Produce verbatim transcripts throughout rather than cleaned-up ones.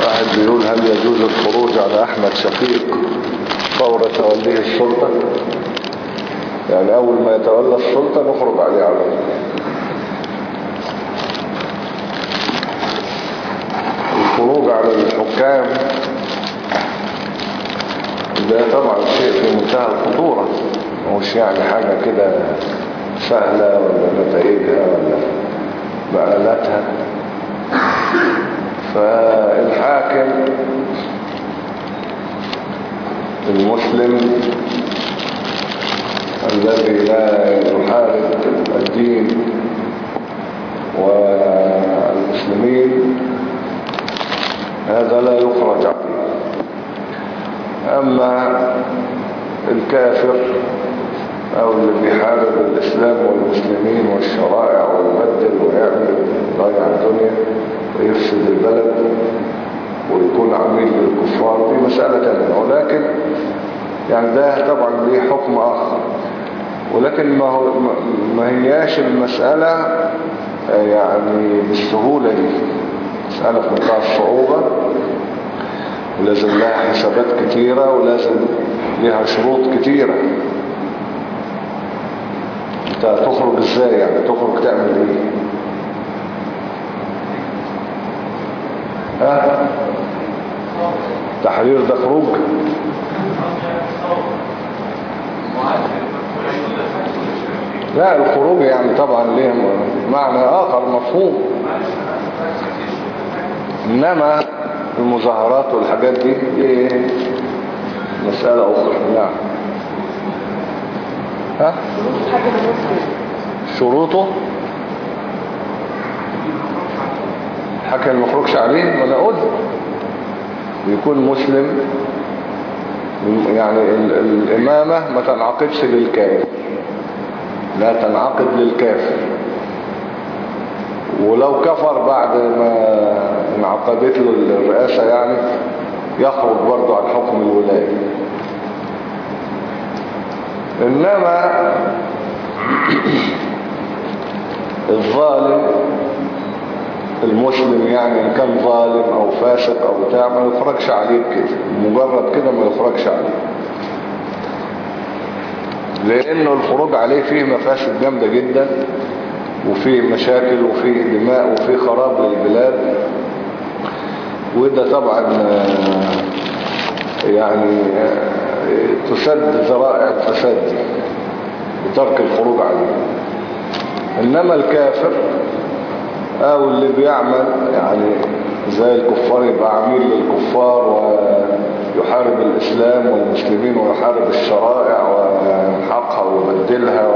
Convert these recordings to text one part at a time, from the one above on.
واحد بيقول هل يجوز الخروج على أحمد شفيق فور توليه السلطة؟ يعني أول ما يتولى السلطة نخرج عليه على طول. الخروج على الحكام ده طبعا شيء في منتهى الخطورة، مش يعني حاجة كده سهلة ولا نتائجها ولا مآلاتها. فالحاكم المسلم الذي لا يحارب الدين والمسلمين هذا لا يخرج عليه. أما الكافر أو اللي بيحارب الإسلام والمسلمين والشرائع ويبدل ويعمل ضيع الدنيا ويفسد البلد ويكون عميل للكفار دي مسألة تانية، ولكن يعني ده طبعا ليه حكم آخر. ولكن ما, هو ما هياش المسألة يعني بالسهولة دي، مسألة في منتهى الصعوبة ولازم لها حسابات كتيرة ولازم لها شروط كتيرة. انت تخرج ازاي؟ يعني تخرج تعمل ايه؟ ها؟ تحرير ده خروج؟ لا، الخروج يعني طبعا ليه معنى آخر مفهوم، إنما المظاهرات والحاجات دي ايه مسألة أخرى. نعم. ها؟ شروطه حكى ما يخرجش عليه، ما انا قلت يكون مسلم، يعني ال الإمامة ما تنعقدش للكافر، لا تنعقد للكافر، ولو كفر بعد ما انعقدت له الرئاسة يعني يخرج برضه عن حكم الولاية. إنما الظالم المسلم يعني إن كان ظالم أو فاسق أو بتاع ما يخرجش عليه كده، مجرد كده ما يخرجش عليه، لأنه الخروج عليه فيه مفاسد جامدة جدا وفيه مشاكل وفيه دماء وفيه خراب للبلاد، وده طبعا يعني تسد ذرائع الفساد دي بترك الخروج عليه. إنما الكافر أو اللي بيعمل يعني زي الكفار يبقى عميل للكفار ويحارب الإسلام والمسلمين ويحارب الشرائع وينحقها ويبدلها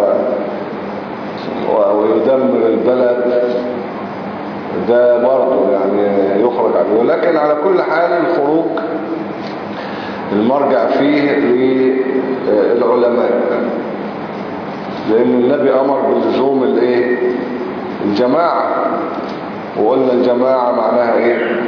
ويدمر البلد، ده برضه يعني يخرج عليه. ولكن على كل حال الخروج المرجع فيه للعلماء، لأن النبي أمر بلزوم الايه الجماعة، وقلنا الجماعة معناها ايه؟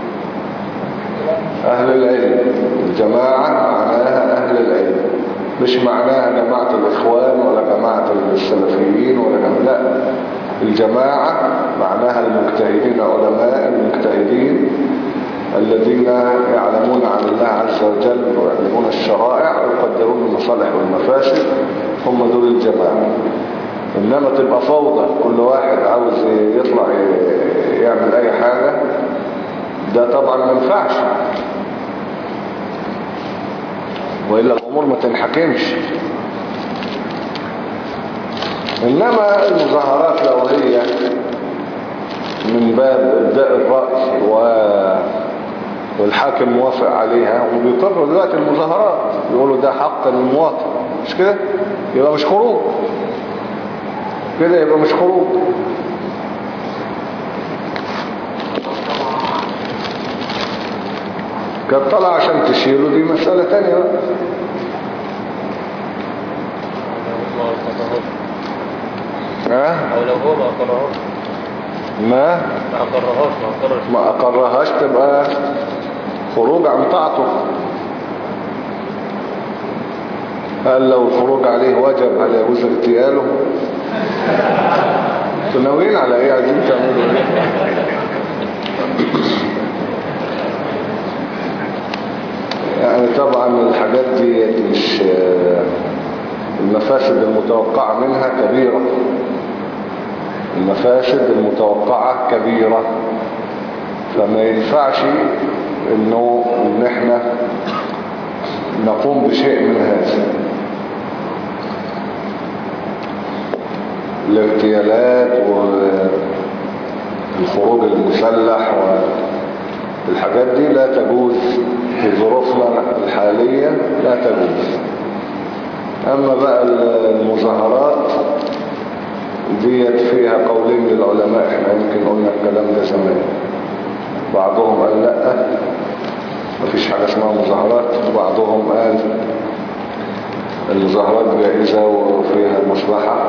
أهل العلم. الجماعة معناها أهل العلم، مش معناها جماعة الإخوان ولا جماعة السلفيين ولا جماعة، لا، الجماعة معناها المجتهدين، علماء المجتهدين الذين يعلمون عن الله عز وجل ويعلمون الشرائع ويقدرون المصالح والمفاسد، هم دول الجماعة. إنما تبقى فوضى كل واحد عاوز يطلع يعمل أي حاجة، ده طبعا ما ينفعش، وإلا الأمور ما تنحكمش. إنما المظاهرات لو هي من باب إبداء الرأي و... والحاكم موافق عليها، وبيقرروا دلوقتي المظاهرات يقولوا ده حق للمواطن، مش كده؟ يبقى مش خروج كده، يبقى مش خروج. كانت طلع عشان تشيله دي مسألة تانية بقى. ها؟ او لو هو ما اقرهاش ما ما اقرهاش ما اقرش ما اقرهاش تبقى خروج عن طاعته. قال لو الخروج عليه وجب هل يجوز اغتياله؟ انتوا ناويين على ايه؟ عايزين تعملوا ايه؟ طبعا الحاجات دي مش المفاسد المتوقعة منها كبيرة، المفاسد المتوقعة كبيرة، فما ينفعش انه ان احنا نقوم بشيء من هذا. الاغتيالات والخروج المسلح والحاجات دي لا تجوز في ظروفنا الحالية، لا تجوز. اما بقى المظاهرات ديت فيها قولين للعلماء، احنا يمكن قلنا الكلام ده زمان. بعضهم قال لا مفيش حاجة اسمها مظاهرات، وبعضهم قال المظاهرات جائزة وفيها مصلحة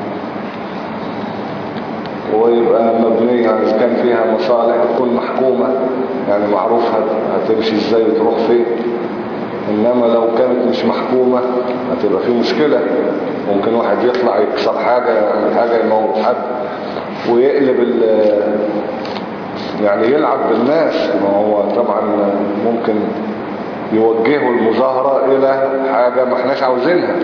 ويبقى مبنية، إذا كان فيها مصالح تكون محكومة، يعني معروف هتمشي ازاي وتروح فين. انما لو كانت مش محكومة هتبقى في مشكلة، ممكن واحد يطلع يكسر حاجة يعمل حاجة يموت حد ويقلب ال يعني يلعب بالناس. ما هو طبعا ممكن يوجهوا المظاهرة الى حاجة ما احناش عاوزينها.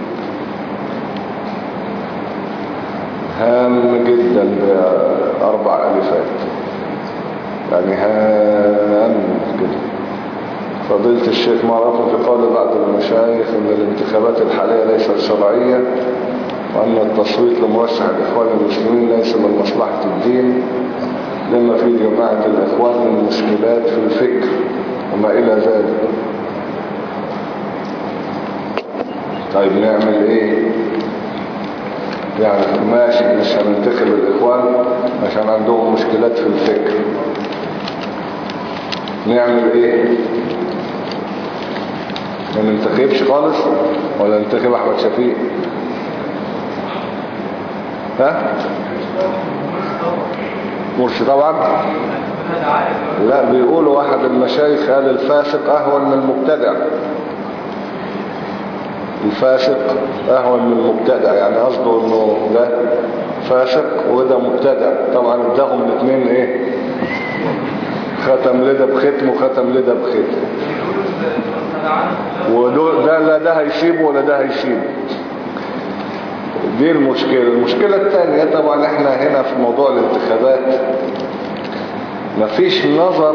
هام جدا بأربع ألفات، يعني هام كده. فضيلة الشيخ معروف في قول بعض المشايخ ان الانتخابات الحالية ليست شرعية، وان التصويت لمرشح الاخوان المسلمين ليس من مصلحة الدين، لما في جماعة الاخوان من مشكلات في الفكر وما الى ذلك. طيب نعمل ايه؟ يعني ماشي مش هننتخب الاخوان عشان عندهم مشكلات في الفكر، نعمل ايه؟ ما ننتخبش خالص ولا ننتخب احمد شفيق؟ ها؟ مرسي طبعا. لا بيقولوا واحد المشايخ قال الفاسق اهون من المبتدع، الفاسق اهون من المبتدع، يعني قصده انه ده فاسق وده مبتدع. طبعا اداهم الاثنين ايه؟ ختم لده بختم وختم لده بختم، وده لا ده هيسيبه ولا ده هيسيبه. دي المشكلة. المشكلة الثانية طبعا احنا هنا في موضوع الانتخابات مفيش نظر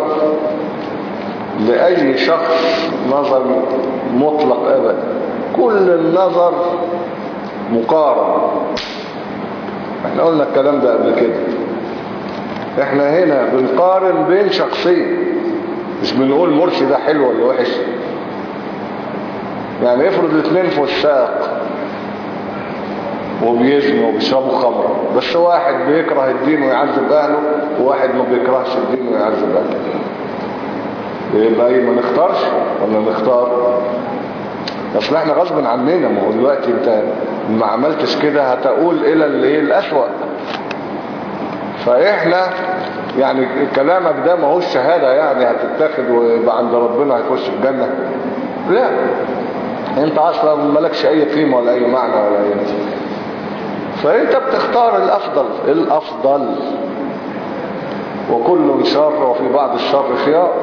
لأي شخص نظر مطلق أبدا، كل النظر مقارن. احنا قلنا الكلام ده قبل كده، احنا هنا بنقارن بين شخصين، مش بنقول مرسي ده حلو ولا وحش. يعني افرض الاثنين فساق وبيزنوا وبيشربوا خمر، بس واحد بيكره الدين ويعذب اهله وواحد ما بيكرهش الدين ويعذب اهله، يبقى ايه؟ ما نختارش ولا نختار؟ اصل احنا غصب عننا. ما هو دلوقتي انت ما عملتش كده هتقول الى اللي ايه الاسوأ. فاحنا يعني كلامك ده ما هوش شهادة يعني هتتاخد ويبقى عند ربنا هيخش الجنة، لا. انت اصلا مالكش اي قيمة ولا اي معنى ولا اي، فانت بتختار الافضل. الافضل وكل شر وفي بعض الشر خيار،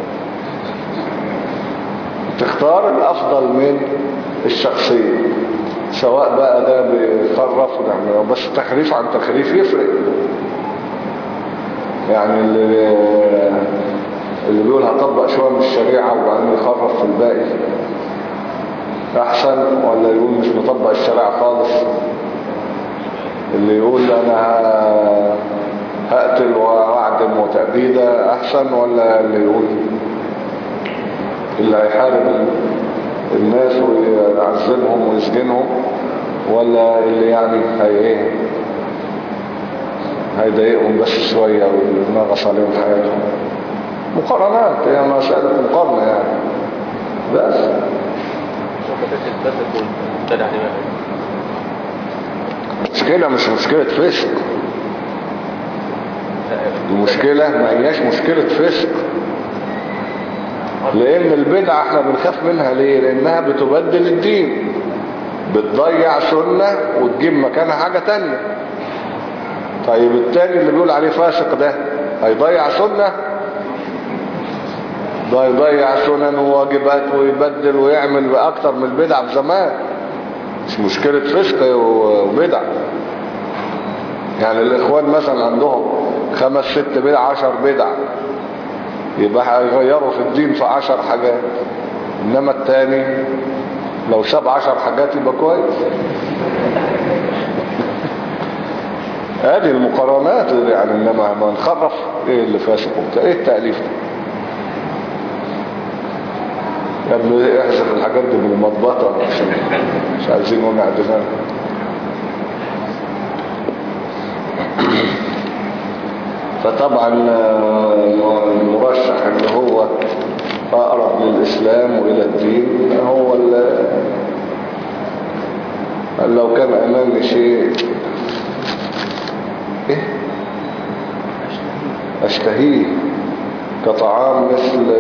تختار الافضل من الشخصية، سواء بقى ده بيخرف وده، بس تخريف عن تخريف يفرق. يعني اللي اللي بيقول هطبق شوية من الشريعة وبعدين يخرف في الباقي احسن، ولا يقول مش مطبق الشريعة خالص؟ اللي يقول انا هقتل واعدم وتأبيدة احسن، ولا اللي يقول اللي هيحارب الناس ويعذبهم ويسجنهم، ولا اللي يعني هي ايه هيضايقهم بس شوية وينغص عليهم حياتهم؟ مقارنات، هي يعني مسألة مقارنة يعني. بس مشكلة مش مشكلة فسق، المشكلة ما هياش مشكلة فسق، لان البدعة احنا بنخاف منها ليه؟ لانها بتبدل الدين، بتضيع سنة وتجيب مكانها حاجة تانية. طيب التاني اللي بيقول عليه فاسق ده هيضيع سنة؟ ده يضيع سنن وواجبات ويبدل ويعمل بأكتر من البدع في زمان. مش مشكلة فسق وبدع. يعني الإخوان مثلا عندهم خمس ست بدع عشر بدع، يبقى هيغيروا في الدين في عشر حاجات. إنما التاني لو ساب عشر حاجات يبقى كويس. هذه المقارنات يعني. إنما ما نخرف إيه اللي فاسق وبتاع إيه التأليف ده؟ يا ابني احذف الحاجات دي من المضبطة عشان مش عايزين نقول اعتذار. فطبعا المرشح اللي هو أقرب للإسلام وإلى الدين هو اللي لو كان أمامي شيء إيه أشتهيه كطعام مثل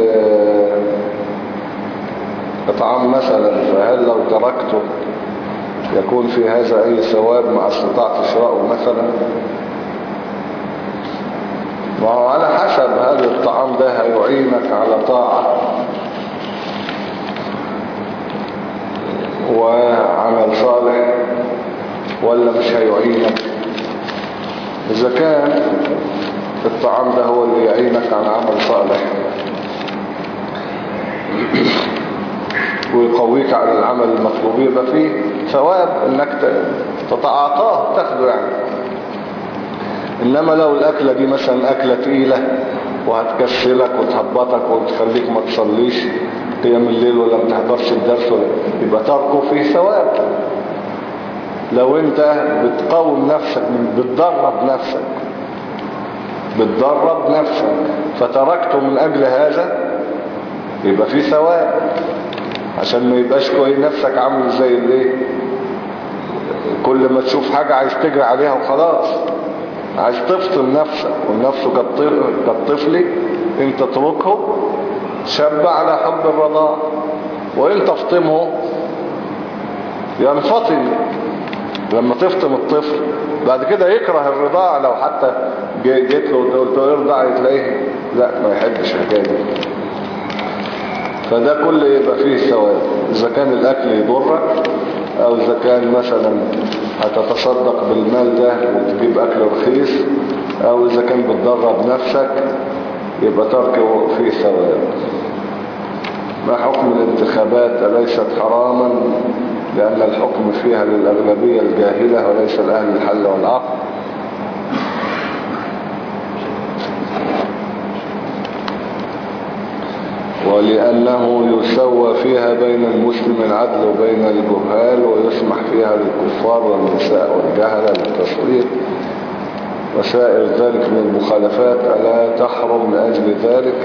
كطعام مثلا، فهل لو تركته يكون في هذا أي ثواب مع استطاعة شراءه مثلا؟ وهو على حسب هل الطعام ده هيعينك على طاعة وعمل صالح ولا مش هيعينك. إذا كان الطعام ده هو اللي يعينك على عمل صالح ويقويك على العمل المطلوب يبقى فيه ثواب انك تتعاطاه تاخده يعني. انما لو الاكلة دي مثلا اكلة تقيلة وهتكسلك وتهبطك وتخليك ما تصليش قيام الليل ولا ما تحضرش الدرس ولا يبقى تركه فيه ثواب. لو انت بتقوم نفسك بتدرب نفسك بتدرب نفسك فتركته من اجل هذا يبقى فيه ثواب، عشان ما يبقاش كويس نفسك عامل زي الايه كل ما تشوف حاجة عايز تجري عليها وخلاص. عايز تفطم نفسك، والنفس كالطفل ان تتركه شب على حب الرضاع وان تفطمه ينفطم. لما تفطم الطفل بعد كده يكره الرضاع، لو حتى جيت له وقلت له ارضع تلاقيه لا ما يحبش الحكايه دي. فده كله يبقى فيه ثواب إذا كان الأكل يضرك، أو إذا كان مثلا هتتصدق بالمال ده وتجيب أكل رخيص، أو إذا كان بتدرب نفسك يبقى تركه فيه ثواب. ما حكم الانتخابات أليست حراما لأن الحكم فيها للأغلبية الجاهلة وليس لأهل الحل والعقل؟ ولأنه يسوى فيها بين المسلم العدل وبين الجهال، ويسمح فيها للكفار والنساء والجهل للتصوير وسائر ذلك من المخالفات، ألا تحرم لأجل ذلك؟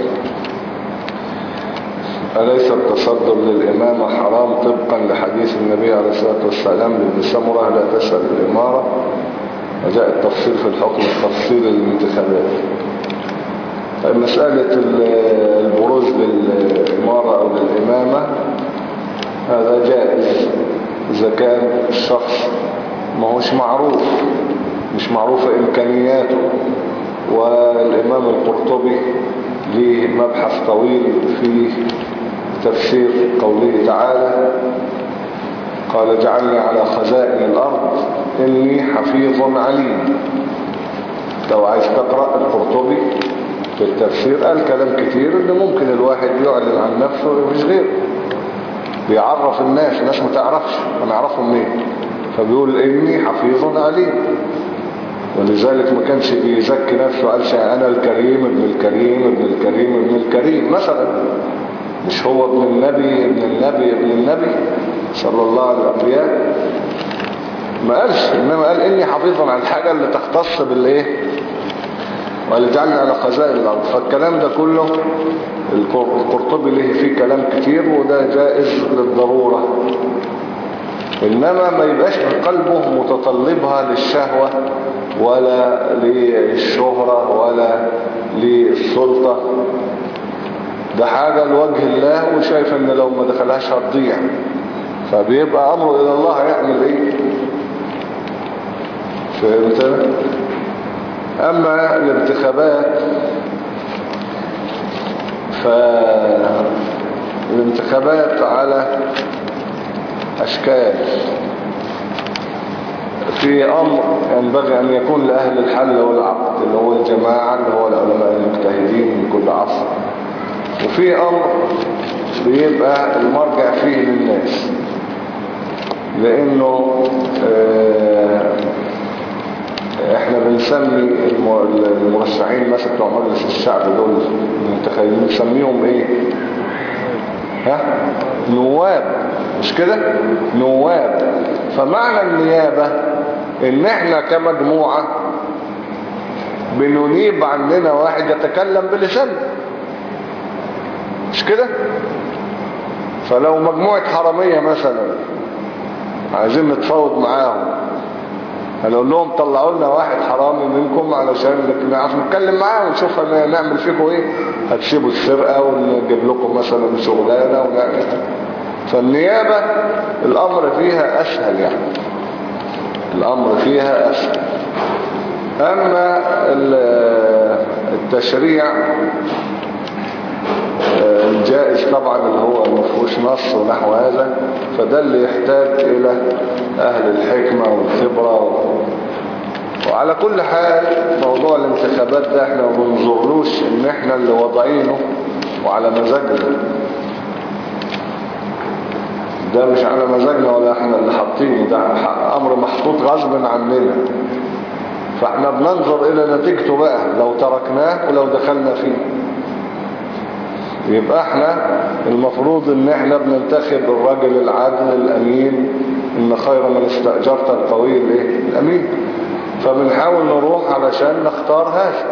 أليس التصدر للإمامة حرام طبقا لحديث النبي عليه الصلاة والسلام لابن سمرة لا تسأل الإمارة؟ وجاء التفصيل في الحكم التفصيل للانتخابات. مسألة البروز للإمارة أو للإمامة هذا جائز إذا كان الشخص ما هوش معروف مش معروفة إمكانياته. والإمام القرطبي ليه مبحث طويل في تفسير قوله تعالى قال جعلني على خزائن الأرض إني حفيظ عليم. لو عايز تقرأ القرطبي في التفسير قال كلام كتير ان ممكن الواحد يعلن عن نفسه ومش غيره، بيعرف الناس الناس ما تعرفش هنعرفهم منين، فبيقول اني حفيظ عليم. ولذلك ما كانش بيزكي نفسه قالش انا الكريم ابن الكريم ابن الكريم ابن الكريم مثلا، مش هو ابن النبي ابن النبي ابن النبي صلى الله عليه وسلم، ما قالش، انما قال اني حفيظ عن الحاجة اللي تختص بالايه ولجعلنا على خزائن الأرض. فالكلام ده كله القرطبي له فيه كلام كتير وده جائز للضرورة، إنما ما يبقاش قلبه متطلبها للشهوة ولا للشهرة ولا للسلطة. ده حاجة لوجه الله وشايف ان لو ما دخلهاش هتضيع، فبيبقى أمره إلى الله هيعمل ايه. فهمت؟ أما الانتخابات فالانتخابات على أشكال. في أمر ينبغي أن يكون لأهل الحل والعقد اللي هو الجماعة اللي هو العلماء المجتهدين من كل عصر، وفي أمر بيبقى المرجع فيه للناس، لأنه اه احنا بنسمي المرشحين مثلا بتوع مجلس الشعب دول المنتخبين بنسميهم ايه؟ ها؟ نواب، مش كده؟ نواب. فمعنى النيابة ان احنا كمجموعة بننيب عننا واحد يتكلم بلسانه، مش كده؟ فلو مجموعة حرامية مثلا عايزين نتفاوض معاهم، هنقول لهم طلعوا لنا واحد حرامي منكم علشان نعرف نتكلم معاه ونشوف نعمل فيكم ايه، هتسيبوا السرقة ونجيب لكم مثلا شغلانة ونعمل. فالنيابة الامر فيها اسهل، يعني الامر فيها اسهل. اما التشريع الجائز طبعا اللي هو مفهوش نص ونحو هذا، فده اللي يحتاج الى اهل الحكمة والخبرة. وعلى كل حال موضوع الانتخابات ده احنا ما بننظرلوش ان احنا اللي وضعينه وعلى مزاجنا، ده مش على مزاجنا ولا احنا اللي حاطينه، ده امر محطوط غصب عننا، فاحنا بننظر الى نتيجته بقى لو تركناه ولو دخلنا فيه. يبقى احنا المفروض ان احنا بننتخب الراجل العادل الامين، ان خير من استأجرت القوي الايه؟ الامين. فبنحاول نروح علشان نختار هذا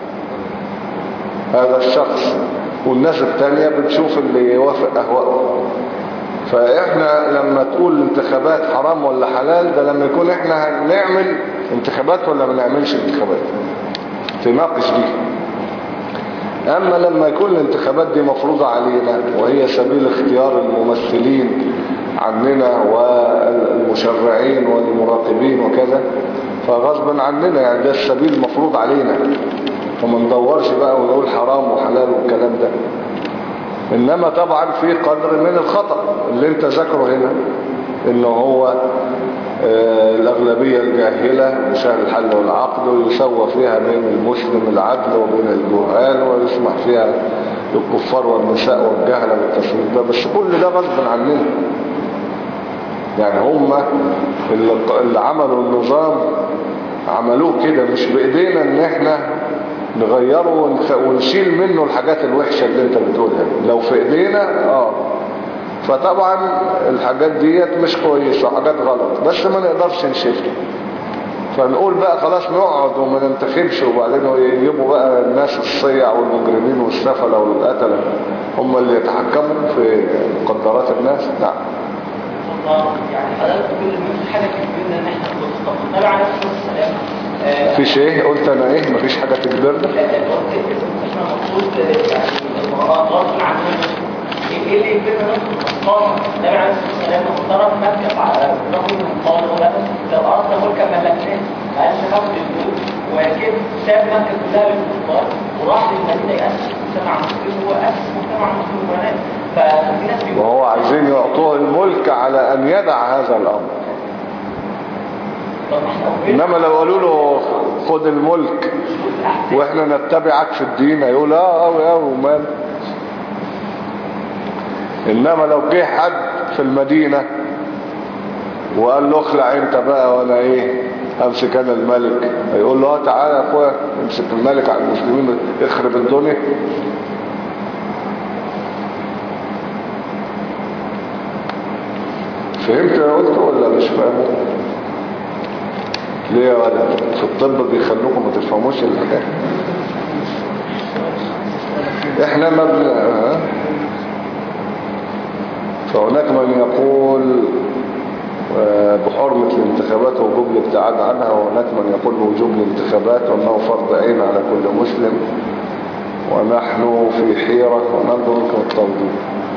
هذا الشخص، والناس التانية بتشوف اللي يوافق اهواءه. فاحنا لما تقول الانتخابات حرام ولا حلال، ده لما يكون احنا هنعمل انتخابات ولا ما نعملش انتخابات، تناقش دي. اما لما يكون الانتخابات دي مفروضة علينا وهي سبيل اختيار الممثلين عننا والمشرعين والمراقبين وكذا، فغصبا عننا، يعني ده السبيل مفروض علينا، وما ندورش بقى ونقول حرام وحلال والكلام ده. انما طبعا في قدر من الخطأ اللي انت ذكره هنا، انه هو آه الاغلبية الجاهلة مشاهد الحل والعقد، ويسوى فيها بين المسلم العدل وبين الجهال، ويسمح فيها للكفار والنساء والجهلة بالتصويت ده. بس كل ده غصب عننا، يعني هم اللي, اللي عملوا النظام عملوه كده، مش بايدينا ان احنا نغيره ونشيل منه الحاجات الوحشة اللي انت بتقولها. لو في ايدينا اه فطبعا الحاجات ديت مش كويسة، حاجات غلط، بس ما نقدرش نشيلها. فنقول بقى خلاص نقعد وما ننتخبش، وبعدين يجيبوا بقى الناس الصيع والمجرمين والسفلة والقتلة هم اللي يتحكموا في مقدرات الناس. نعم. يعني حضرتك كل ما حاجة تجبرنا ان احنا نطلع على نفس السلام. مفيش ايه؟ قلت انا ايه؟ مفيش حاجة تجبرنا؟ احنا المفروض يعني غصب عننا ايه اللي يجبرنا نطلع قانون نبي عليه الصلاة والسلام محترم مكة على رغم قال ولا لو أرض ملكا ملكناه ما قالش ناخد الفلوس، ولكن ساب مكة كلها للكفار وراح للمدينة يأسس مجتمع مسلم، هو أسس مجتمع مسلم وبنات. ففي ناس بيقولوا وهو عايزين يعطوه الملك على أن يدع هذا الأمر. إنما لو قالوا له خد الملك وإحنا نتبعك في الدين، يقول اه أوي أوي ومال. إنما لو جه حد في المدينة وقال له اخلع انت بقى وانا ايه امسك انا الملك، يقول له اه تعالى يا اخويا امسك الملك على المسلمين اخرب الدنيا. فهمت انا قلت ولا مش فاهم؟ ليه يا ولد في الطب بيخلوكم ما تفهموش الحكايه؟ احنا ما بن... فهناك من يقول بحرمة الانتخابات ووجوب الابتعاد عنها، وهناك من يقول بوجوب الانتخابات وأنه فرض عين على كل مسلم، ونحن في حيرة وننظر لكم التوضيح.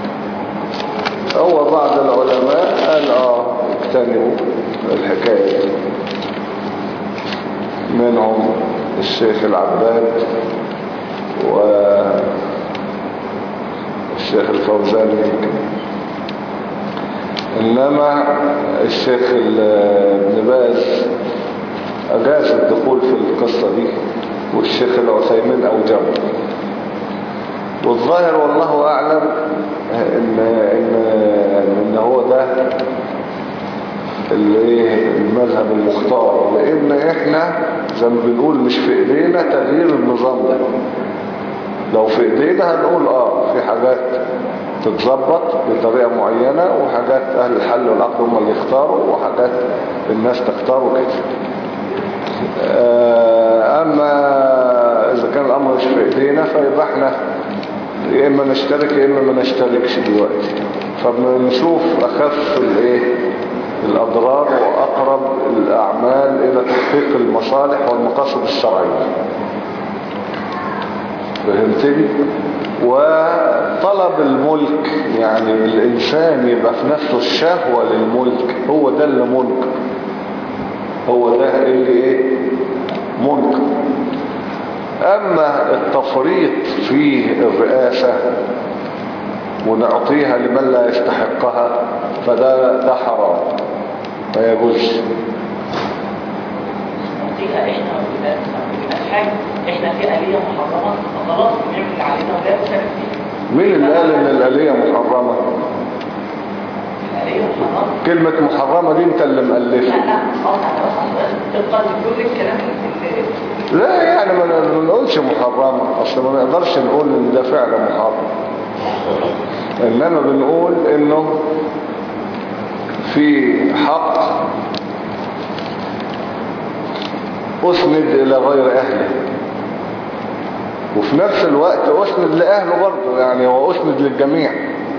هو بعض العلماء قال اه اجتنبوا الحكاية، منهم الشيخ العباد الشيخ الفوزان يمكن. إنما الشيخ ابن باز أجاز الدخول في القصة دي، والشيخ العثيمين أوجبه. والظاهر والله أعلم إن, إن, إن هو ده المذهب المختار، لأن إحنا زي ما بنقول مش في إيدينا تغيير النظام ده. لو في إيدينا هنقول آه في حاجات تتظبط بطريقة معينة، وحاجات أهل الحل والعقد هم اللي يختاروا، وحاجات الناس تختار وكده. أما إذا كان الأمر مش في إيدينا فيبقى احنا يا إما نشترك يا إما ما نشتركش دلوقتي. فبنشوف أخف الإيه الأضرار وأقرب الأعمال إلى تحقيق المصالح والمقاصد الشرعية. فهمتني؟ وطلب الملك، يعني الإنسان يبقى في نفسه الشهوة للملك، هو ده اللي ملك، هو ده اللي إيه ملك. أما التفريط في الرئاسة ونعطيها لمن لا يستحقها فده ده حرام ما يجوز. نعطيها احنا الحاج احنا في آلية محرمة فخلاص بنعمل اللي علينا ولا نشارك فيها. مين اللي قال ان الآلية محرمة؟ الآلية محرمة. كلمة محرمة دي انت اللي مؤلفها. لا لا خلاص تبقى كل الكلام اللي لا يعني ما نقولش محرمة، اصل ما نقدرش نقول ان ده فعل محرم، انما بنقول انه في حق اسند الى غير اهله، وفي نفس الوقت اسند لاهله برضه، يعني هو اسند للجميع.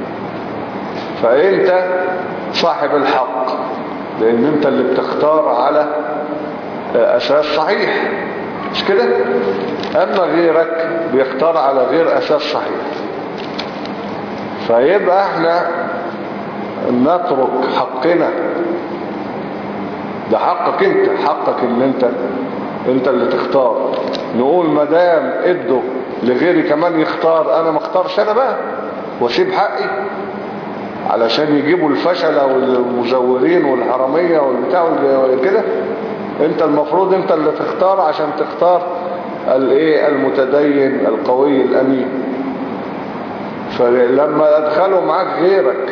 فانت صاحب الحق لان انت اللي بتختار على اساس صحيح، مش كده؟ اما غيرك بيختار على غير اساس صحيح. فيبقى احنا نترك حقنا، ده حقك انت، حقك ان انت انت اللي تختار. نقول مدام ادوا لغيري كمان يختار، انا ما اختارش انا بقى واسيب حقي علشان يجيبوا الفشلة والمزورين والحرامية والبتاع وكده. انت المفروض انت اللي تختار عشان تختار الايه المتدين القوي الامين. فلما ادخلوا معاك غيرك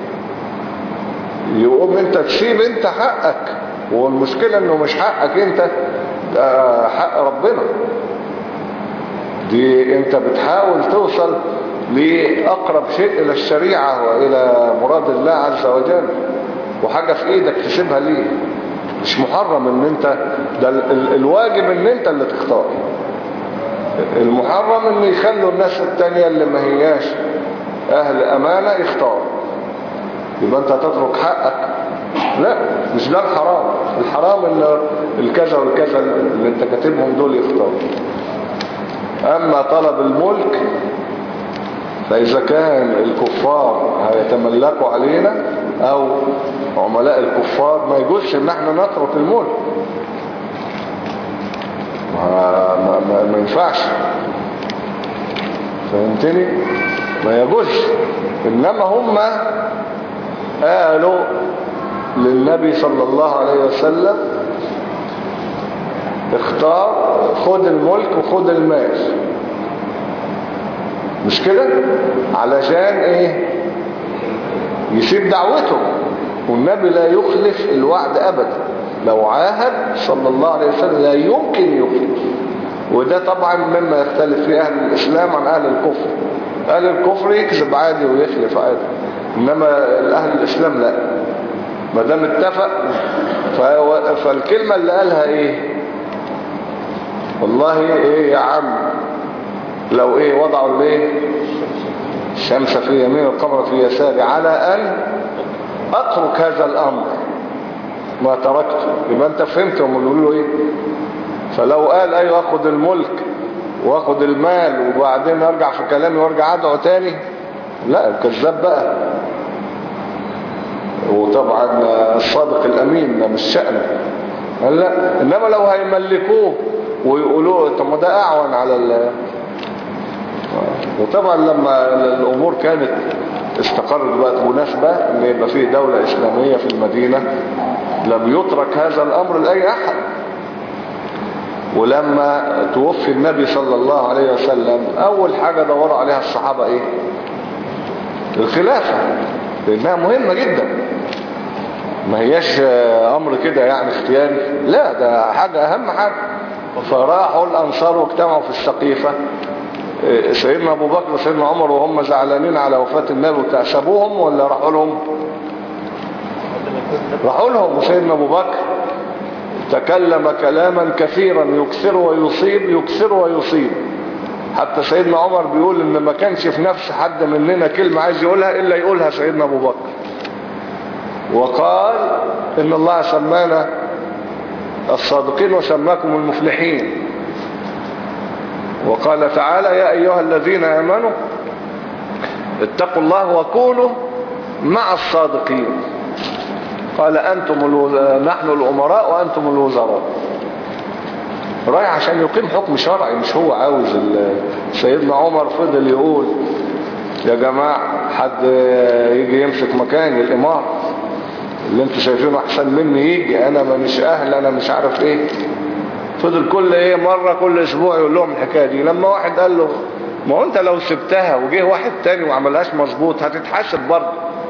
يقوم انت تسيب انت حقك، والمشكلة انه مش حقك انت، ده حق ربنا. دي انت بتحاول توصل لأقرب شيء إلى الشريعة وإلى مراد الله عز وجل، وحاجة في إيدك تسيبها ليه. مش محرم ان انت ده الواجب ان انت اللي تختار. المحرم ان يخلوا الناس التانية اللي ما هياش اهل امانة يختار، يبقى انت تترك حقك. لا مش ده الحرام. الحرام ان الكذا والكذا اللي انت كاتبهم دول يختاروا. اما طلب الملك فاذا كان الكفار هيتملكوا علينا او عملاء الكفار ما يجوزش ان احنا نترك الملك، ما, ما, ما, ما ينفعش. فهمتني؟ ما يجوزش. انما هم قالوا للنبي صلى الله عليه وسلم اختار، خد الملك وخد المال، مش كده؟ علشان ايه؟ يسيب دعوته. والنبي لا يخلف الوعد ابدا، لو عاهد صلى الله عليه وسلم لا يمكن يخلف. وده طبعا مما يختلف فيه اهل الاسلام عن اهل الكفر. اهل الكفر يكذب عادي ويخلف عادي، انما اهل الاسلام لا، ما دام اتفق. فالكلمة اللي قالها ايه؟ والله ايه يا عم لو ايه وضعوا الايه الشمس في يمين والقمر في يساري على ان اترك هذا الامر ما تركته. يبقى انت فهمتهم اللي بيقولوا ايه. فلو قال ايوه اخد الملك واخد المال وبعدين ارجع في كلامي وارجع ادعو تاني، لا كذاب بقى. وطبعا الصادق الامين ده مش شأنه. لا انما لو هيملكوه ويقولوه طب ما ده اعون على ال وطبعا لما الامور كانت استقرت بقت مناسبة ان يبقى فيه دولة اسلامية في المدينة، لم يترك هذا الامر لاي احد. ولما توفي النبي صلى الله عليه وسلم اول حاجة دوروا عليها الصحابة ايه؟ الخلافة، لانها مهمة جدا، ما هياش امر كده يعني اختياري، لا ده حاجة اهم حاجة. فراحوا الانصار واجتمعوا في السقيفة، سيدنا ابو بكر وسيدنا عمر وهم زعلانين على وفاة النبي، وتأسبوهم ولا راحوا لهم؟ راحوا لهم. وسيدنا ابو بكر تكلم كلاما كثيرا يكثر ويصيب يكثر ويصيب، حتى سيدنا عمر بيقول ان ما كانش في نفس حد مننا كلمة عايز يقولها الا يقولها سيدنا ابو بكر. وقال ان الله سمانا الصادقين وسماكم المفلحين. وقال تعالى يا ايها الذين امنوا اتقوا الله وكونوا مع الصادقين. قال أنتم الو... نحن الأمراء وأنتم الوزراء. رايح عشان يقيم حكم شرعي، مش هو عاوز ال... سيدنا عمر فضل يقول يا جماعة حد يجي يمسك مكاني الإمارة، اللي انتوا شايفينه أحسن مني يجي، أنا ما مش أهل، أنا مش عارف إيه. فضل كل إيه مرة كل أسبوع يقول لهم الحكاية دي. لما واحد قال له ما هو أنت لو سبتها وجه واحد تاني وعملهاش مظبوط هتتحاسب برضه.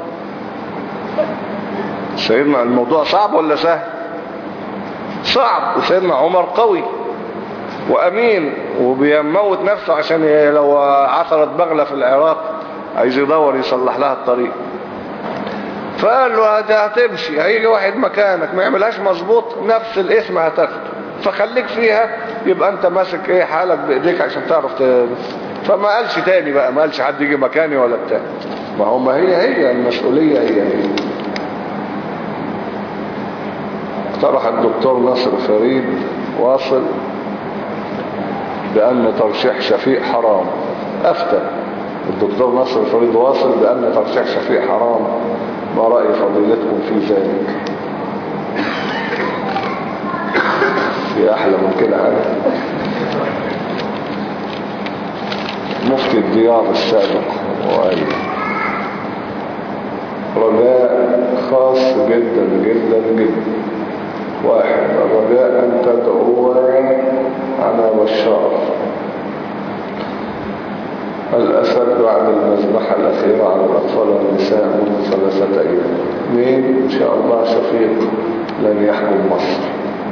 سيدنا الموضوع صعب ولا سهل؟ صعب. وسيدنا عمر قوي وأمين وبيموت نفسه عشان لو عثرت بغلة في العراق عايز يدور يصلح لها الطريق. فقال له هتمشي، هيجي واحد مكانك ما يعملهاش مظبوط نفس الاسم هتاخده، فخليك فيها يبقى انت ماسك ايه حالك بايديك عشان تعرف ت... فما قالش تاني بقى، ما قالش حد يجي مكاني ولا بتاع. ما هو ما هي هي المسؤولية هي هي. اقترح الدكتور نصر فريد واصل بأن ترشيح شفيق حرام. أفتى الدكتور نصر فريد واصل بأن ترشيح شفيق حرام، ما رأي فضيلتكم في ذلك؟ في أحلى من كده حاجة؟ مفتي الديار السابق وقال رجاء خاص جدا جدا جدا. واحد، الرجاء أن تدعو على بشار الأسد بعد المذبحة الأخيرة على الأطفال والنساء منذ ثلاثة أيام. اثنين، إن شاء الله شفيق لن يحكم مصر.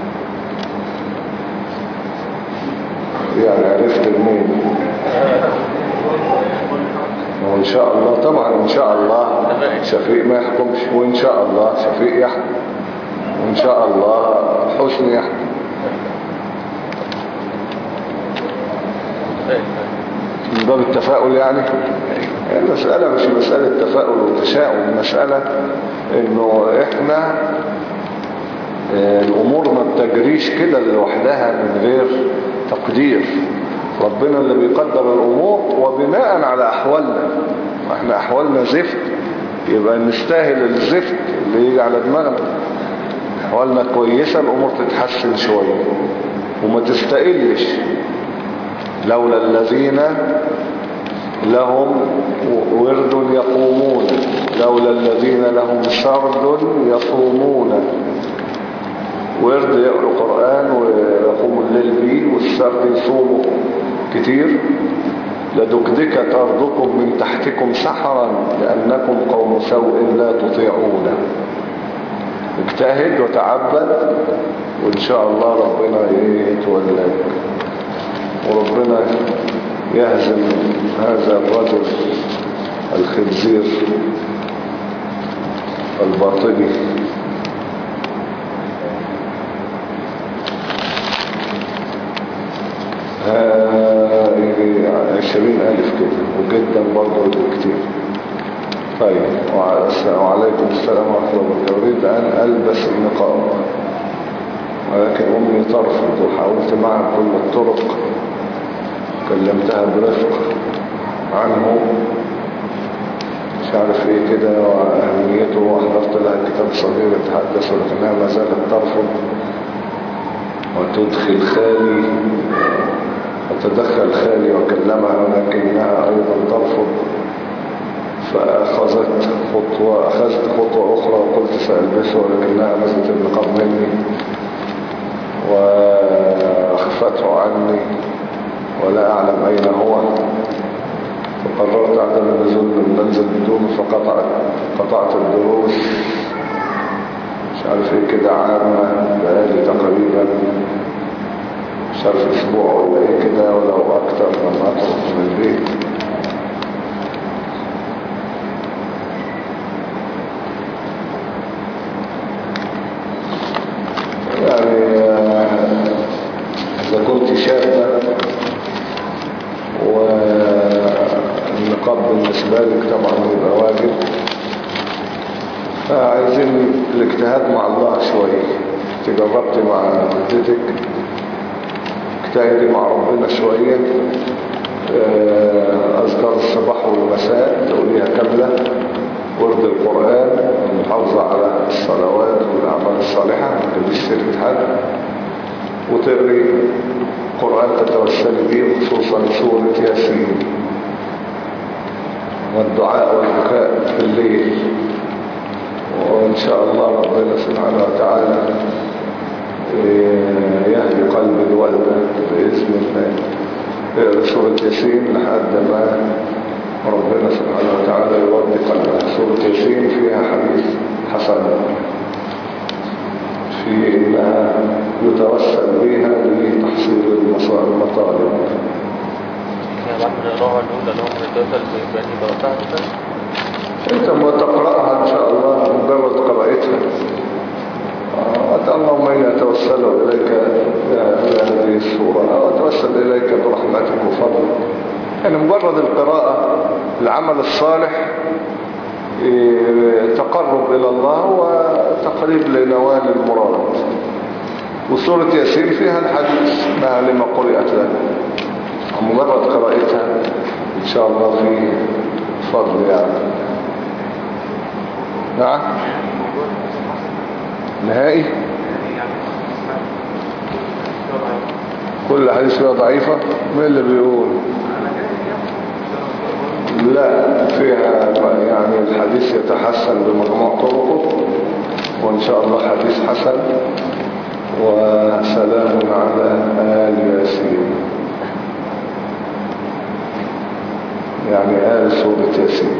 يعني عرفت منين؟ وإن شاء الله طبعا إن شاء الله شفيق ما يحكمش، وإن شاء الله شفيق يحكم، وإن شاء الله حسن يحكم. من باب التفاؤل يعني. المسألة مش مسألة تفاؤل وتشاؤم، المسألة إنه إحنا الأمور ما بتجريش كده لوحدها من غير تقدير. ربنا اللي بيقدر الأمور وبناء على أحوالنا. إحنا أحوالنا زفت، يبقى نستاهل الزفت اللي يجي على دماغنا. أحوالنا كويسة الأمور تتحسن شوية وما تستقلش. لولا الذين لهم ورد يقومون، لولا الذين لهم سرد يصومون. ورد يقرأ قرآن ويقوم الليل بيه، والسرد يصوموا كتير. لدكدكت أرضكم من تحتكم سحرا لأنكم قوم سوء لا تطيعون. اجتهد وتعبد وإن شاء الله ربنا يتولاك، وربنا يهزم هذا الرجل الخنزير الباطني. عشرين ألف كده وجدا برضه كتير. طيب، وعليكم السلام ورحمة الله وبركاته. أريد أن ألبس النقاب ولكن أمي ترفض، وحاولت معها كل الطرق، كلمتها برفق عنه مش عارف ايه كده وأهميته، وحضرت لها كتاب صغير يتحدث، ولكنها ما زالت ترفض وتدخل خالي فتدخل خالي وكلمها ولكنها أيضا ترفض، فأخذت خطوة أخذت خطوة أخرى وقلت سألبسه، ولكنها مسكت النقاب مني وأخفته عني ولا أعلم أين هو. فقررت عدم النزول من المنزل بدون، فقطعت قطعت الدروس مش عارف ايه كده عامة بقالي تقريبا مش عارف اسبوع ولا ايه كده ولو اكتر لما اخرج من البيت. يعني اذا كنت شابة والنقاب بالنسبة لك طبعا يبقى واجب، فعايزين الاجتهاد مع الله شوية. تجربت مع والدتك، اجتهدي مع ربنا شوية، أذكار الصباح والمساء تقوليها كاملة، ورد القرآن، المحافظة على الصلوات والأعمال الصالحة، ما تجيبش سيرة حد، وتقري قرآن تتوسلي به خصوصا سورة ياسين، والدعاء والبكاء في الليل. وإن شاء الله ربنا سبحانه وتعالى يهدي قلب الوالدة بإذن الله. اقرأ سورة ياسين لحد ما ربنا سبحانه وتعالى يرضي قلبها. سورة ياسين فيها حديث حسن في إنها يتوسل بها لتحصيل المطالب. بعد ما نقراها نقول لهم نتوسل بأني بقطعها مثلا؟ انت ما تقرأها ان شاء الله مجرد قراءتها. اللهم إني أتوسل إليك بهذه السورة، أو أتوسل إليك برحمتك وفضلك. يعني مجرد القراءة العمل الصالح تقرب إلى الله وتقريب لنوال المراد. وسورة ياسين فيها الحديث ما لما قرأت لنا، مجرد قراءتها إن شاء الله في فضل يعني. نعم نهائي كل حديث فيها ضعيفة. مين اللي بيقول؟ لا، فيها يعني الحديث يتحسن بمجموع طرقه، وإن شاء الله حديث حسن. وسلام على آل ياسين، يعني آل سورة ياسين،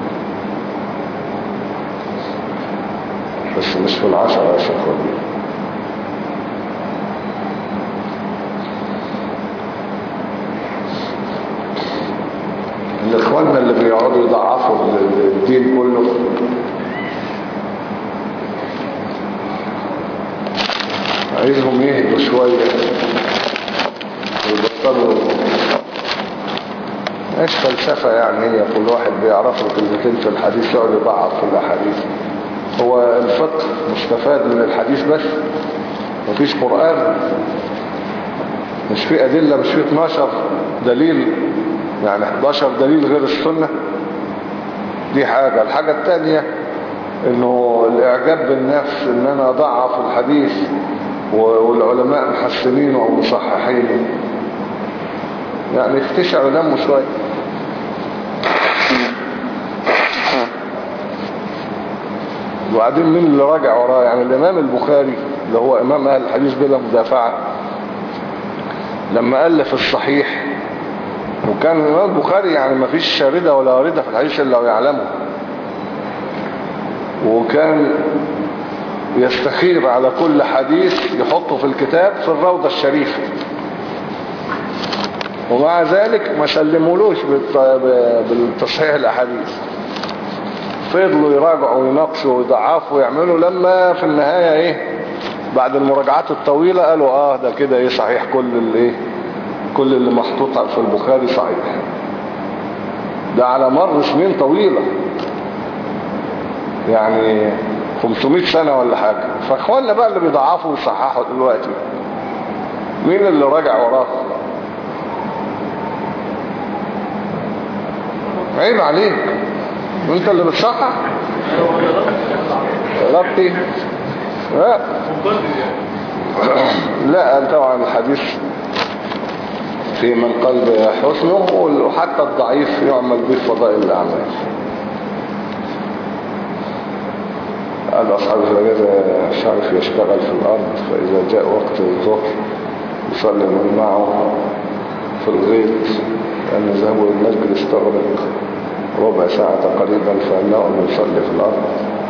بس مش في العشرة يا شكرا. الإخواننا اللي بيقعدوا يضعفوا الدين كله عايزهم يهدوا شوية ويبطلوا. مش فلسفة يعني، هي كل واحد بيعرف له كلمتين في الحديث يقعد يضعف في الأحاديث. هو الفقه مستفاد من الحديث بس، مفيش قرآن، مش في أدلة، مش في اتناشر دليل، يعني احداشر دليل غير السنة. دي حاجة. الحاجة الثانية انه الاعجاب بالنفس ان انا اضعف الحديث والعلماء محسنينه او مصححينه، يعني اختشعوا دمه شوية. وبعدين مين اللي راجع وراه؟ يعني الامام البخاري اللي هو امام اهل الحديث بلا مدافعة لما ألف الصحيح، وكان الامام البخاري يعني ما فيش شاردة ولا واردة في الحديث الا هو يعلمه، وكان يستخير على كل حديث يحطه في الكتاب في الروضة الشريفة، ومع ذلك ما سلمولوش بالتصحيح الاحاديث. فضلوا يراجعوا ويناقشوا ويضعفوا ويعملوا، لما في النهاية ايه بعد المراجعات الطويلة قالوا اه ده كده ايه صحيح، كل اللي ايه كل اللي محطوط في البخاري صحيح. ده على مر سنين طويلة، يعني خمسمائة سنة ولا حاجة. فاخواننا بقى اللي بيضعفوا ويصححوا دلوقتي، مين اللي راجع وراه؟ عيب عليك، انت اللي بتصحح. ربطي لا لا طبعا الحديث في من قلب حسنه، وحتى الضعيف يعمل به فضائل الأعمال. قال أصحاب الرجاء مش عارف يشتغل في الأرض، فإذا جاء وقت الظهر يصلي من معه في الغيط، لأن ذهبوا المسجد استغرق ربع ساعة تقريبا، فأنه يصلي في الأرض.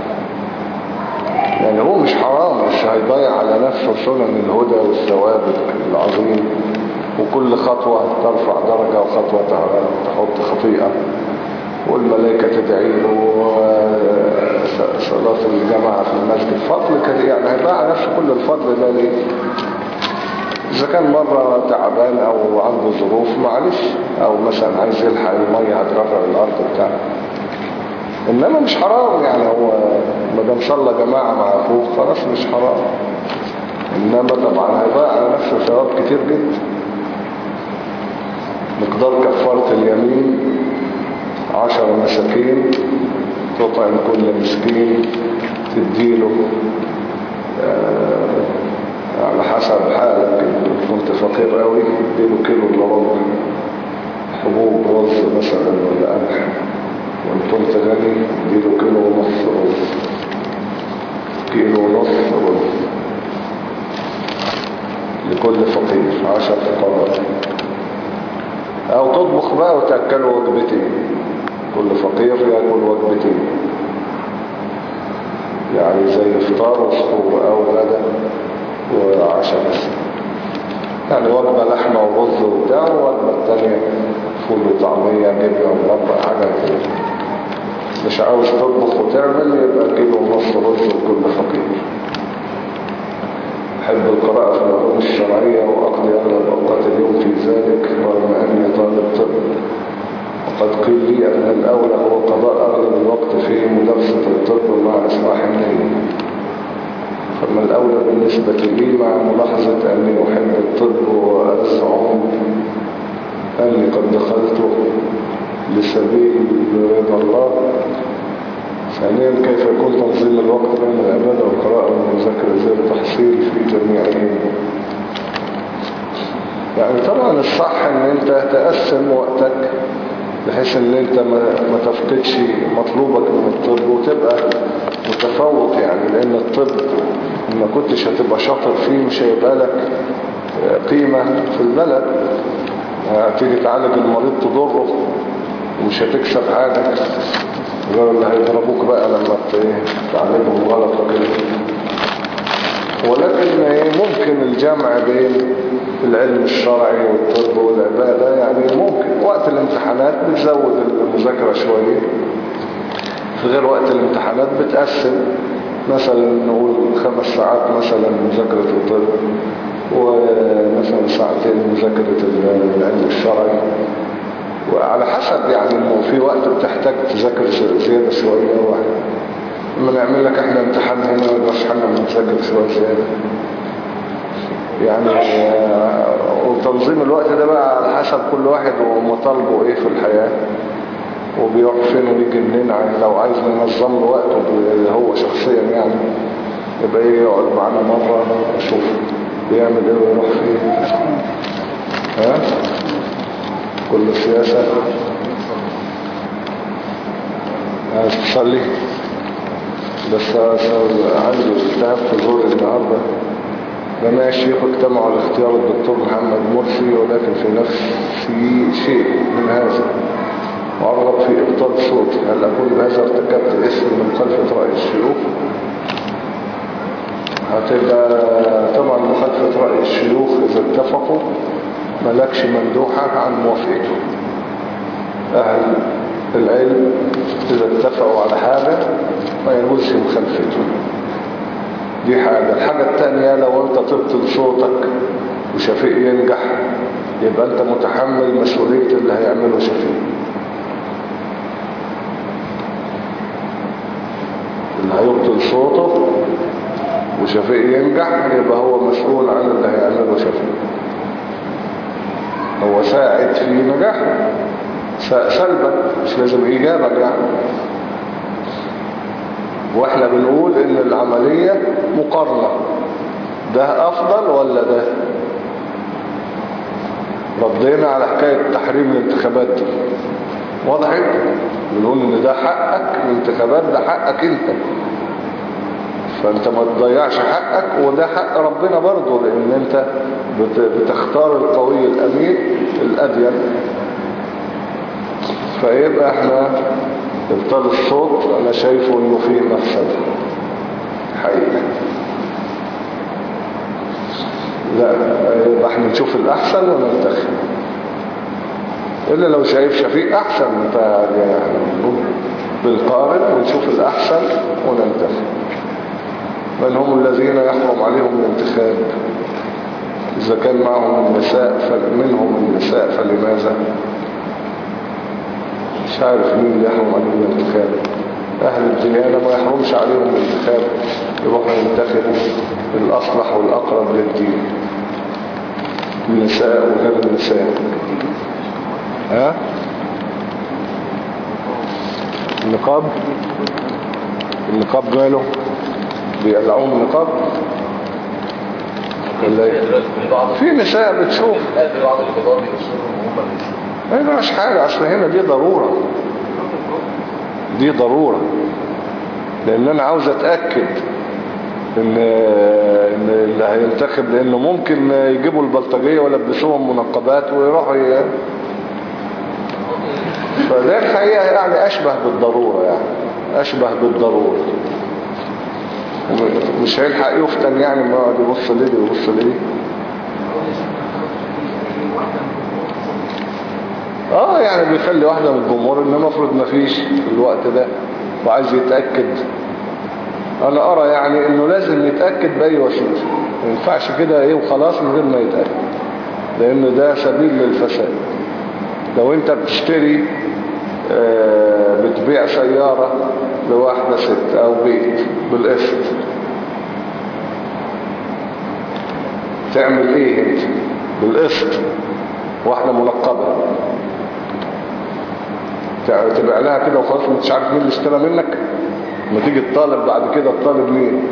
يعني هو مش حرام، بس هيضيع على نفسه سنن الهدى والثواب العظيم، وكل خطوة ترفع درجة وخطوة تحط خطيئة، والملائكة تدعي له، صلاة الجماعة في المسجد فضل كده. يعني هيضيع على نفسه كل الفضل ده ليه؟ إذا كان مرة تعبان أو عنده ظروف معلش، أو مثلا عايز يلحق المية هتغرق الأرض بتاعه، إنما مش حرام. يعني هو ما دام صلى جماعة مع أخوه خلاص مش حرام، إنما طبعا هيضيع على نفسه ثواب كتير جدا. مقدار كفارة اليمين عشر مساكين، تطعم كل مسكين، تديله آه على حسب حالك. كنت فقير قوي تديله كيلو الا ربع حبوب رز مثلا ولا قمح، وان كنت غني تديله كيلو ونص رز، كيلو ونص رز لكل فقير، عشر فقرات. او تطبخ بقى وتأكله وجبتين، كل فقير يأكل وجبتين، يعني زي افطار وسحور او غدا وعشاء بس. يعني وجبة لحمة ورز وبتاع، ووجبة الثانية فول وطعمية جبنة ومربى حاجة كده. مش عاوز تطبخ وتعمل يبقى كيلو ونص رز لكل فقير. أحب القراءة في العلوم الشرعية وأقضي أغلب أوقات اليوم في ذلك، رغم أني طالب طب. وقد قيل لي أن الأولى هو قضاء أغلب الوقت في مدرسة الطب مع إصلاح النية، فما الأولى بالنسبة لي مع ملاحظة أني أحب الطب وأزعم أني قد دخلت لسبيل رضا الله. ثانيا، كيف يكون تنظيم الوقت بين العبادة والقراءة والمذاكرة زي التحصيل في جميعهم؟ يعني طبعا الصح ان انت تقسم وقتك بحيث ان انت ما تفقدش مطلوبك من الطب وتبقى متفوق. يعني لان الطب ما كنتش هتبقى شاطر فيه مش هيبقى لك قيمة في البلد. هتيجي تعالج المريض تضره ومش هتكسب حاجة غير اللي هيضربوك بقى لما تعالجهم غلط وكده. ولكن ممكن الجمع بين العلم الشرعي والطب والعبادة. يعني ممكن وقت الامتحانات بتزود المذاكرة شوية، في غير وقت الامتحانات بتقسم، مثلا نقول خمس ساعات مثلا مذاكرة الطب، ومثلا ساعتين مذاكرة العلم الشرعي، وعلى حسب. يعني في وقت بتحتاج تذاكر زيادة شوية واحد، لما نعمل لك احنا امتحان هنا ونبقاش حنا بنذاكر شوية زيادة. يعني وتنظيم الوقت ده بقى على حسب كل واحد ومطالبه ايه في الحياة وبيروح فين ويجي منين. يعني لو عايز ننظم له وقته هو شخصيا، يعني يبقى ايه يقعد معانا مرة نشوف بيعمل ايه ويروح فين. ها كل السياسة عايز تصلي بس عندي التهاب في زور النهاردة. جميع الشيخ اجتمعوا على اختيار الدكتور محمد مرسي، ولكن في نفس في شيء من هذا وأرغب في إبطال صوتي. هل أكون بهذا ارتكبت اسم من خلفة رأي الشيوخ؟ هتبقى طبعا مخالفة رأي الشيوخ إذا اتفقوا ملكش مندوحة عن موافقته. أهل العلم إذا اتفقوا على حاجة ما يجوزش مخالفته. دي حاجة. الحاجة التانية، لو انت تبطل صوتك وشفيق ينجح يبقى انت متحمل مسؤولية اللي هيعمله شفيق. اللي هيبطل صوته وشفيق ينجح يبقى هو مسؤول عن اللي هيعمله شفيق. هو ساعد في نجاحه سلبا، مش لازم ايجابا يعني. واحنا بنقول ان العملية مقارنة، ده افضل ولا ده؟ ردينا على حكاية تحريم الانتخابات دي، وضحت؟ بنقول ان ده حقك، الانتخابات ده حقك انت، فانت ما تضيعش حقك، وده حق ربنا برضو، لان انت بتختار القوي الامين الادين. فيبقى احنا ابطال الصوت انا شايفه انه فيه مفسدة حقيقة. لا، يبقى احنا نشوف الاحسن وننتخب، الا لو شايف شفيق احسن انت يعني بالقارن ونشوف الاحسن وننتخب. بل هم الذين يحرم عليهم الانتخاب اذا كان معهم النساء فمنهم النساء فلماذا؟ مش عارف مين اللي يحرم عليهم الانتخاب. اهل الديانة ما يحرمش عليهم الانتخاب، يروحوا ينتخبوا الاصلح والاقرب للدين، النساء وغير النساء. ها النقاب، النقاب ماله بيقلعوهم النقاب ولا ايه؟ في نساء بتشوف ما يجراش حاجة، اصل هنا دي ضرورة، دي ضرورة، لان انا عاوز اتأكد ان ان اللي هينتخب، لانه ممكن يجيبوا البلطجية ويلبسوهم منقبات ويروحوا ي... فده الحقيقة يعني اشبه بالضرورة، يعني اشبه بالضرورة، مش هيلحق يفتن يعني ما يقعد يبص ليه ويبص ليه. اه يعني بيخلي واحدة من الجمهور انما افرض ما فيش في الوقت ده وعايز يتأكد، انا ارى يعني انه لازم يتأكد باي وسيلة، ما ينفعش كده ايه وخلاص من غير ما يتأكد، لان ده سبيل للفساد. لو انت بتشتري آه بتبيع سيارة لواحدة ست او بيت بالقسط، تعمل ايه انت بالقسط؟ واحدة منقبة تبيع لها كده وخلاص مش عارف مين اللي اشترى منك؟ ما تيجي تطالب بعد كده تطالب مين؟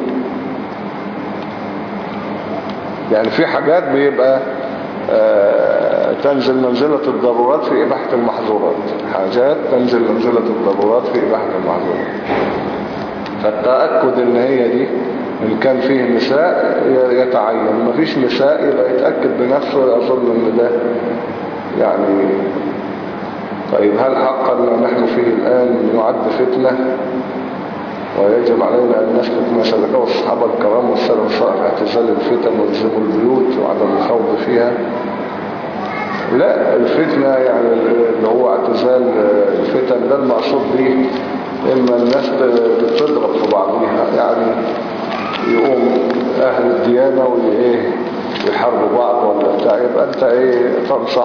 يعني في حاجات بيبقى آه تنزل منزلة الضرورات في إباحة المحظورات، حاجات تنزل منزلة الضرورات في إباحة المحظورات. فالتأكد ان هي دي ان كان فيه نساء يتعين، ما فيش نساء يبقى يتأكد بنفسه، أظن ان ده يعني. طيب هل حقا ما نحن فيه الآن يعد فتنة ويجب علينا أن نسلك ما سلكه الصحابة الكرام والسلف الصالح اعتزال الفتن والزموا البيوت وعدم الخوض فيها؟ لا، الفتنة يعني اللي هو اعتزال الفتن ده المقصود به إما الناس تضرب في بعضها، يعني يقوم أهل الديانة وإيه يحاربوا بعض ولا بتاع، يبقى أنت إيه تنصح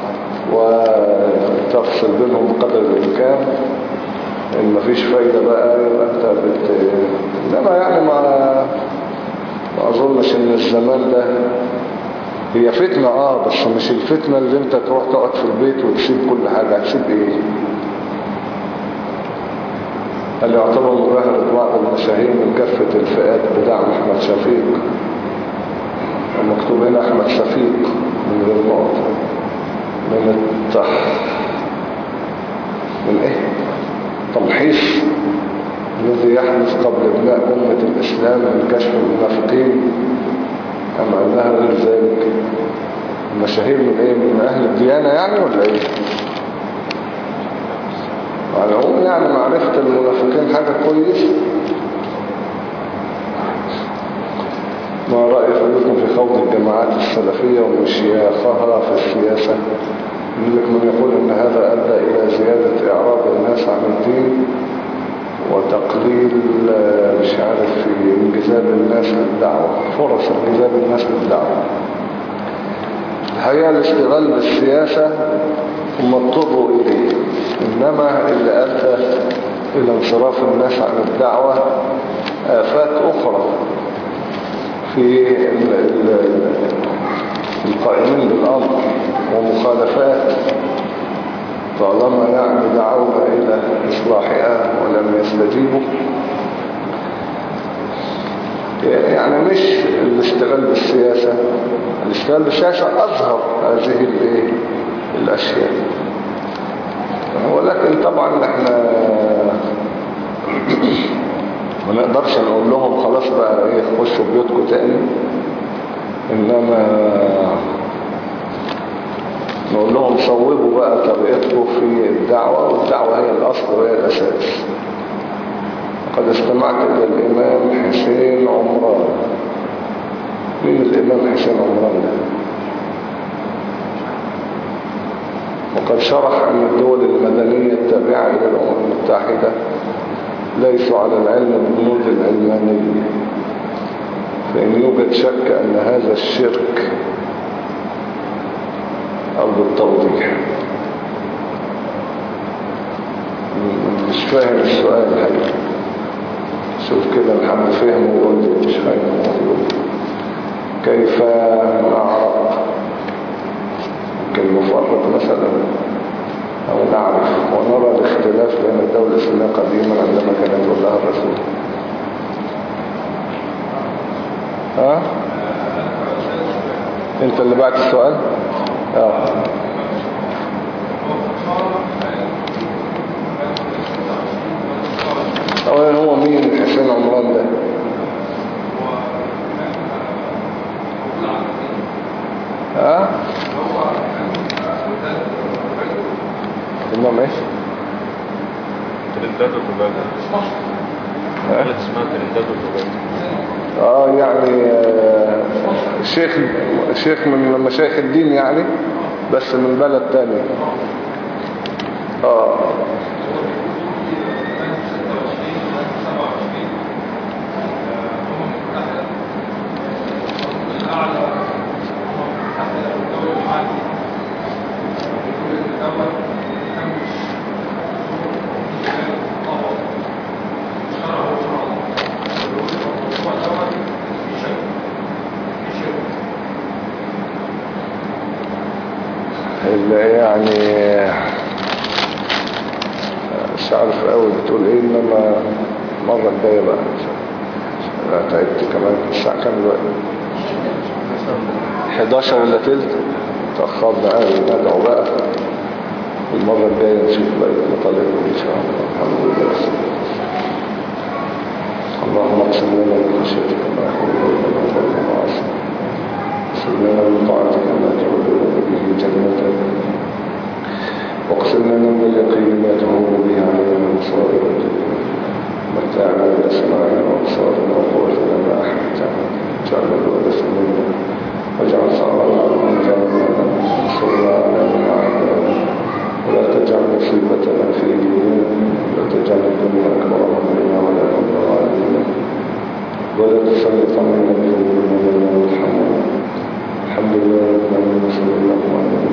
وتفصل بينهم بقدر الإمكان. إن مفيش فايدة بقى يبقى أنت بت... إنما يعني ما ما أظنش إن الزمان ده هي فتنة آه بس مش الفتنة اللي أنت تروح تقعد في البيت وتسيب كل حاجة. هتسيب إيه؟ اللي يعتبر مظاهرة بعض المشاهير من كافة الفئات بدعم أحمد شفيق، مكتوب هنا أحمد شفيق من غير نقطة، من التح من إيه؟ تمحيص الذي يحدث قبل ابناء أمة الإسلام من كشف المنافقين، أم أنها غير ذلك؟ المشاهير من إيه؟ من أهل الديانة يعني ولا إيه؟ على العموم يعني معرفة المنافقين حاجة كويسة. ما رأي حضرتكم في خوض الجماعات السلفية ومشياخها في السياسة؟ يقول لك من يقول ان هذا أدى إلى زيادة إعراض الناس عن الدين وتقليل مش عارف في انجذاب الناس للدعوة، فرص انجذاب الناس للدعوة. الحقيقة الاشتغال بالسياسة ثم اضطروا إليه، إنما اللي أدى إلى انصراف الناس عن الدعوة آفات أخرى في القائمين بالأمر ومخالفات، طالما يعني دعونا إلى إصلاحها ولم يستجيبوا. يعني مش الاشتغال بالسياسة، الاشتغال بالسياسة أظهر هذه الايه الأشياء. ولكن طبعا احنا ما نقدرش نقول لهم خلاص بقى ايه خشوا بيوتكم تاني، انما نقول لهم صوبوا بقى طريقتكم في الدعوة، والدعوة هي الأصل وهي الأساس. قد استمعت إلى الإمام حسين عمران. مين الإمام حسين عمران ده؟ وقد شرح أن الدول المدنية التابعة إلى الأمم المتحدة ليسوا على العلم البنود العلمانية، فإن يوجد شك أن هذا الشرك أرض التوضيح. مش فاهم السؤال الحقيقي. شوف كده محمد فهم ويقول لي مش فاهم. كيف نعرف كالمفرق مثلا أو نعرف ونرى الاختلاف بين الدولة الإسلامية قديما عندما كان يقول لها الرسول؟ ها؟ انت اللي بعت السؤال؟ اه اولا هو مين حسين عمران ده؟ ها؟ امام ايش؟ ترندات وتوباجو. ها؟ اسمها ترندات وتوباجو. اه يعني آه شيخ شيخ من مشايخ الدين يعني، بس من بلد تاني. اه يعني مش عارف قوي بتقول ايه، انما المرة الجاية بقى انا تعبت كمان. الساعة كام دلوقتي؟ حداشر الا تلت. تأخرنا قوي، ندعو بقى المرة الجاية نشوف بقى مطالبه ان شاء الله. الحمد لله. اللهم اقسم لنا من خشيتك ما يحول بيننا وبين معاصيك، اقسم لنا من طاعتك ما تبلغنا به جنتك، واقسم لنا من اليقين ما تهون به علينا مصائب الدنيا، متعنا باسماعنا وابصارنا وقوتنا ما احييتنا، واجعل الوارث منا، واجعل ثارنا على من ظلمنا، وانصرنا على من عادانا، ولا تجعل مصيبتنا في ديننا، ولا تجعل الدنيا اكبر همنا ولا مبلغ علمنا، ولا تسلط علينا بذنوبنا من لا يرحمنا. الحمد لله رب العالمين، صلى الله عليه وسلم.